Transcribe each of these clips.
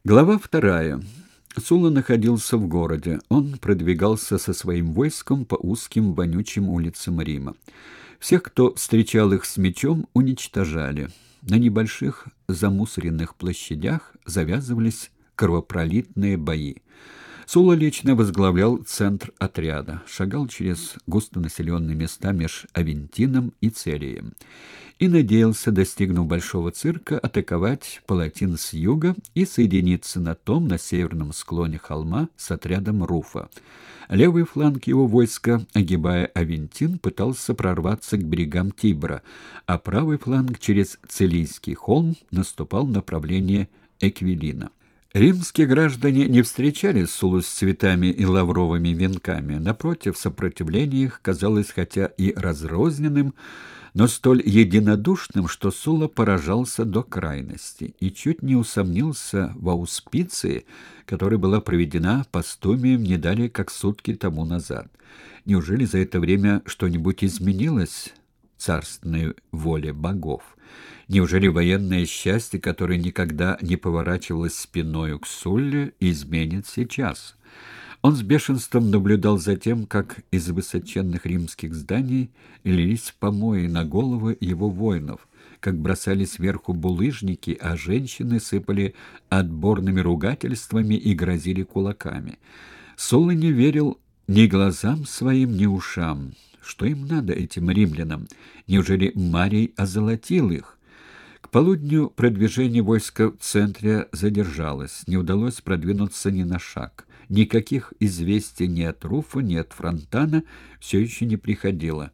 Глава вторая. Сула находился в городе. Он продвигался со своим войском по узким вонючим улицам Рима. Всех, кто встречал их с мечом, уничтожали. На небольших замусоренных площадях завязывались кровопролитные бои. Сула лично возглавлял центр отряда, шагал через густонаселенные места меж Авентином и Целием и надеялся, достигнув Большого цирка, атаковать Палатин с юга и соединиться на северном склоне холма с отрядом Руфа. Левый фланг его войска, огибая Авентин, пытался прорваться к берегам Тибра, а правый фланг через Целийский холм наступал в направлении Эквилина. Римские граждане не встречали Сулу с цветами и лавровыми венками. Напротив, сопротивление их казалось хотя и разрозненным, но столь единодушным, что Сула поражался до крайности и чуть не усомнился в ауспиции, которая была проведена Постумием не далее как сутки тому назад. Неужели за это время что-нибудь изменилось в царственной воле богов? Неужели военное счастье, которое никогда не поворачивалось спиною к Сулле, изменит сейчас? Он с бешенством наблюдал за тем, как из высоченных римских зданий лились помои на головы его воинов, как бросали сверху булыжники, а женщины сыпали отборными ругательствами и грозили кулаками. Сула не верил ни глазам своим, ни ушам. Что им надо, этим римлянам? Неужели Марий озолотил их? К полудню продвижение войска в центре задержалось, не удалось продвинуться ни на шаг. Никаких известий ни от Руфа, ни от Фронтана все еще не приходило.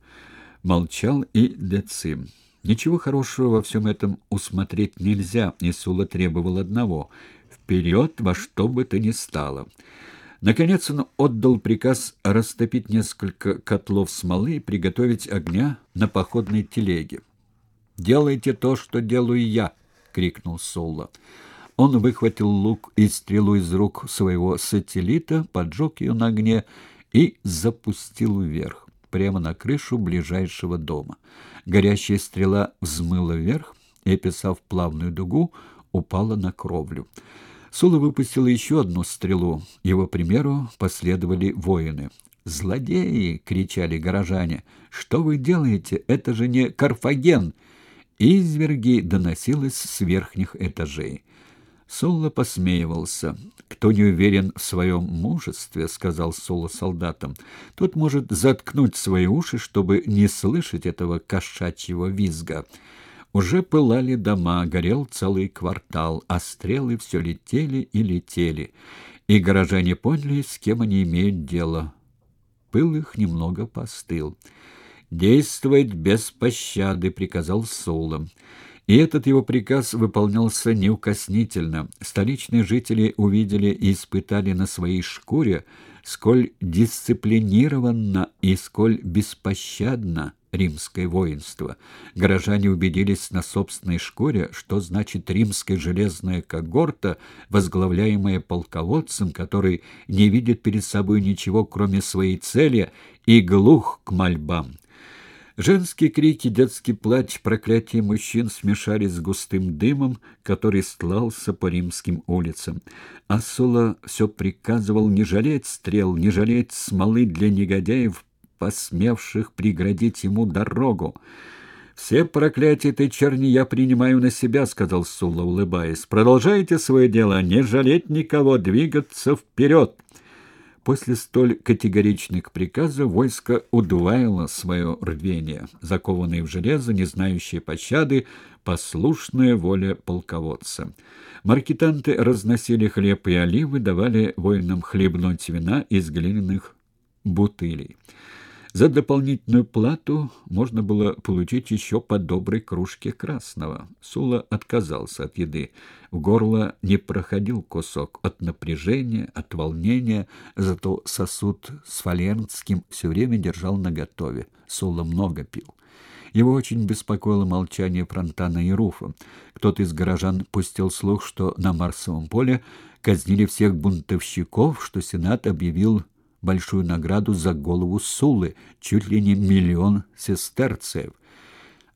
Молчал и Децим. Ничего хорошего во всем этом усмотреть нельзя, и Сула требовал одного — вперед во что бы то ни стало. Наконец он отдал приказ растопить несколько котлов смолы и приготовить огня на походной телеге. «Делайте то, что делаю я!» — крикнул Сула. Он выхватил лук и стрелу из рук своего сателлита, поджег ее на огне и запустил вверх, прямо на крышу ближайшего дома. Горящая стрела взмыла вверх и, описав плавную дугу, упала на кровлю. Сула выпустил еще одну стрелу. Его примеру последовали воины. «Злодеи!» — кричали горожане. «Что вы делаете? Это же не Карфаген!» Изверги доносилось с верхних этажей. Сула посмеивался. «Кто не уверен в своем мужестве, — сказал Сула солдатам, — тот может заткнуть свои уши, чтобы не слышать этого кошачьего визга». Уже пылали дома, горел целый квартал, а стрелы все летели и летели. И горожане поняли, с кем они имеют дело. Пыл их немного постыл. «Действовать без пощады», — приказал Сула. И этот его приказ выполнялся неукоснительно. Столичные жители увидели и испытали на своей шкуре, сколь дисциплинированно и сколь беспощадно римское воинство. Горожане убедились на собственной шкуре, что значит римская железная когорта, возглавляемая полководцем, который не видит перед собой ничего, кроме своей цели, и глух к мольбам. Женские крики, детский плач, проклятия мужчин смешались с густым дымом, который стлался по римским улицам. А Сула все приказывал не жалеть стрел, не жалеть смолы для негодяев, посмевших преградить ему дорогу. «Все проклятия этой черни я принимаю на себя», — сказал Сула, улыбаясь. «Продолжайте свое дело, не жалеть никого, двигаться вперед». После столь категоричных приказов войско удваило свое рвение, закованное в железо, не знающее пощады, послушная воле полководца. Маркетанты разносили хлеб и оливы, давали воинам хлебнуть вина из глиняных бутылей. За дополнительную плату можно было получить еще по доброй кружке красного. Сула отказался от еды. В горло не проходил кусок от напряжения, от волнения, зато сосуд с фалернским все время держал наготове. Сула много пил. Его очень беспокоило молчание Фронтана и Руфа. Кто-то из горожан пустил слух, что на Марсовом поле казнили всех бунтовщиков, что Сенат объявил большую награду за голову Суллы, чуть ли не 1 000 000 сестерцев.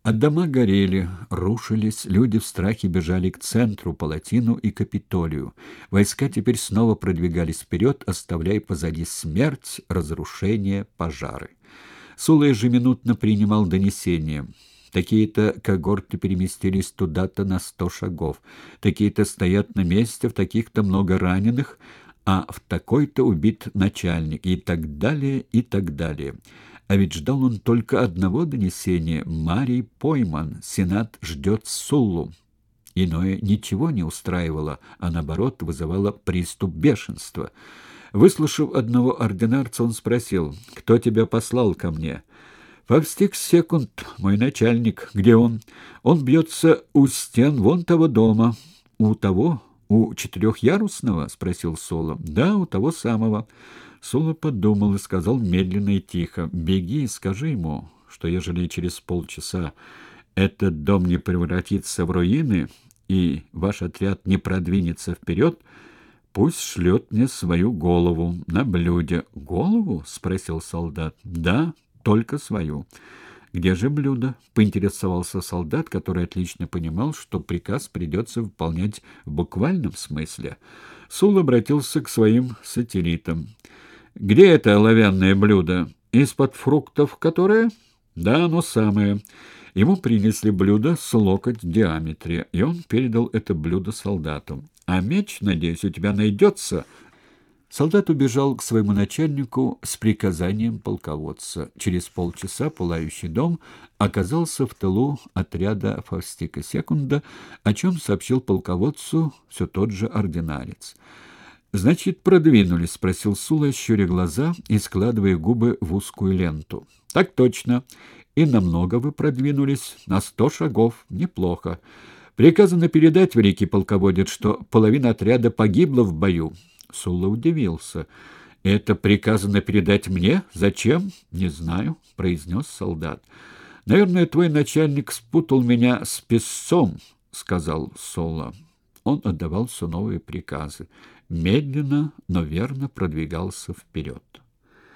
А дома горели, рушились, люди в страхе бежали к центру, Палатину и Капитолию. Войска теперь снова продвигались вперед, оставляя позади смерть, разрушение, пожары. Сула ежеминутно принимал донесения. Такие-то когорты переместились туда-то на 100 шагов, такие-то стоят на месте, в таких-то много раненых, а в такой-то убит начальник, и так далее, и так далее. А ведь ждал он только одного донесения: Марий пойман, Сенат ждет Суллу. Иное ничего не устраивало, а наоборот вызывало приступ бешенства. Выслушав одного ординарца, он спросил: «Кто тебя послал ко мне?» «Фавстик Секунд, мой начальник. Где он?» «Он бьется у стен вон того дома». «У того? У четырехъярусного?» — спросил Сула. «Да, у того самого». Сула подумал и сказал медленно и тихо: «Беги и скажи ему, что ежели через полчаса этот дом не превратится в руины и ваш отряд не продвинется вперед, пусть шлет мне свою голову на блюде». «Голову?» — спросил солдат. «Да, только свою». «Где же блюдо?» — поинтересовался солдат, который отлично понимал, что приказ придется выполнять в буквальном смысле. Сул обратился к своим сателлитам. «Где это оловянное блюдо? Из-под фруктов которое?» «Да, оно самое». Ему принесли блюдо с локоть в диаметре, и он передал это блюдо солдату. «А меч, надеюсь, у тебя найдется?» Солдат убежал к своему начальнику с приказанием полководца. Через полчаса пылающий дом оказался в тылу отряда Фавстика Секунда, о чем сообщил полководцу все тот же ординарец. «Значит, продвинулись?» — спросил Сула, щуря глаза и складывая губы в узкую ленту. «Так точно. И намного вы продвинулись. На 100 шагов. Неплохо. Приказано передать, великий полководец, что половина отряда погибла в бою». Сула удивился. «Это приказано передать мне? Зачем?» «Не знаю», — произнес солдат. «Наверное, твой начальник спутал меня с песцом», — сказал Сула. Он отдавал все новые приказы. Медленно, но верно продвигался вперед.